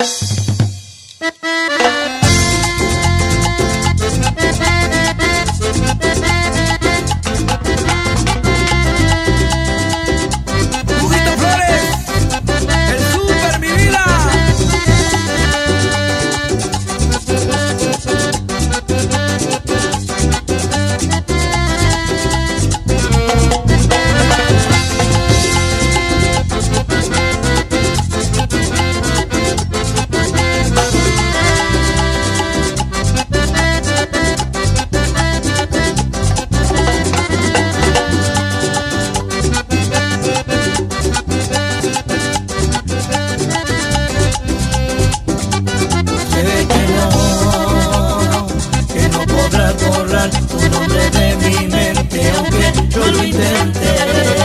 Tu nombre de mi mente, aunque yo lo intenté.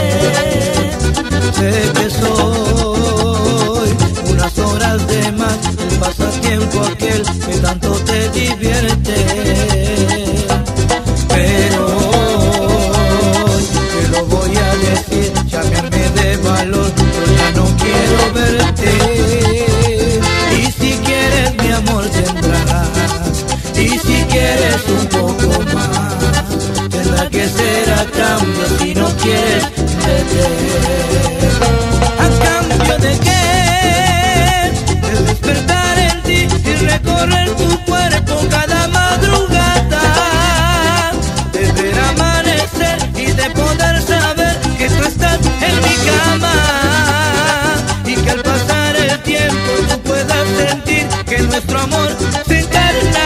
Sé que soy unas horas de más, el pasatiempo aquel que tanto te divierte. Pero hoy te lo voy a decir, llamarme de valor, yo ya no quiero verte. Y si quieres mi amor tendrás, y si quieres un poco más, tendrá que ser a cambio si no quieres vete. ¿A cambio de qué? De despertar en ti y recorrer tu cuerpo cada madrugada, de ver amanecer y de poder saber que tú estás en mi cama, y que al pasar el tiempo tú puedas sentir que nuestro amor se encarna.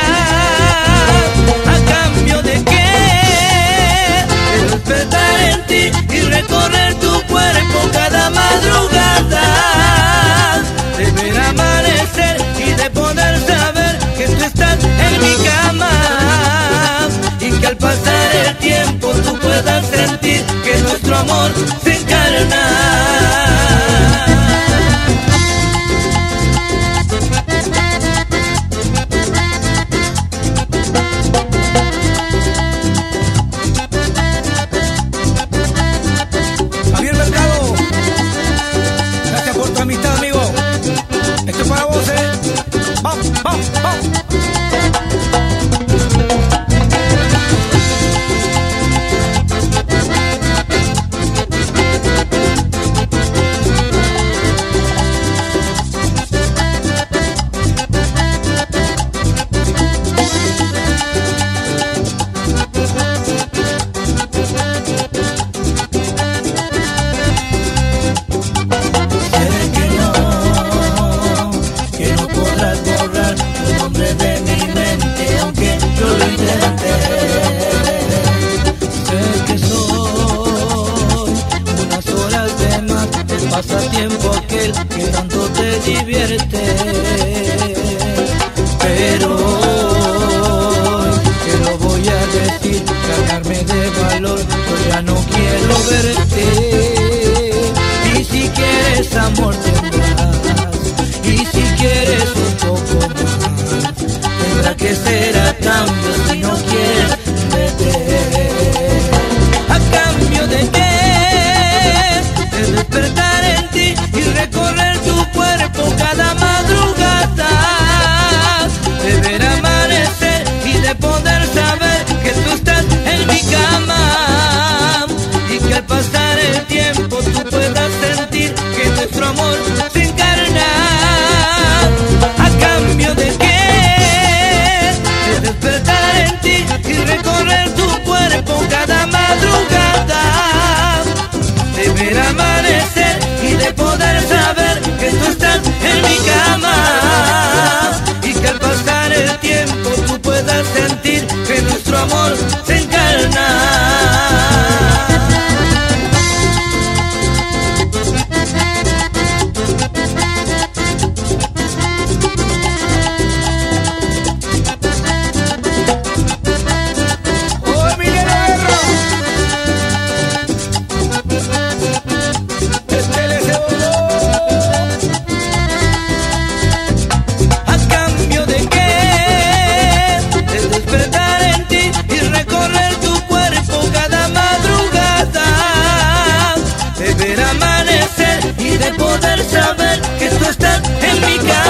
Despertar en ti y recorrer tu cuerpo cada madrugada, de ver amanecer y de poder saber que tú estás en mi cama, y que al pasar el tiempo tú puedas sentir que nuestro amor se encarna. Amistad, amigo, esto es para vos, vamos, vamos, vamos. Pasatiempo aquel que tanto te divierte. Pero hoy te lo voy a decir, cargarme de valor, yo ya no quiero verte. Y si quieres amor tendrás, y si quieres un poco más, tendrá que ser a cambio si no quieres verte. ¿A cambio de qué? De despertar en ti y recorrer tu cuerpo cada madrugada, de ver amanecer y de poder saber que tú estás en mi cama, y que al pasar el tiempo tú puedas sentir que nuestro amor se encarna. ¿A cambio de qué? De despertar en ti y recorrer tu cuerpo cada madrugada, de ver amanecer y de poder saber que tú estás en mi cama, y que al pasar el tiempo tú puedas sentir que nuestro amor se encarna. Y de poder saber que tú estás en mi casa.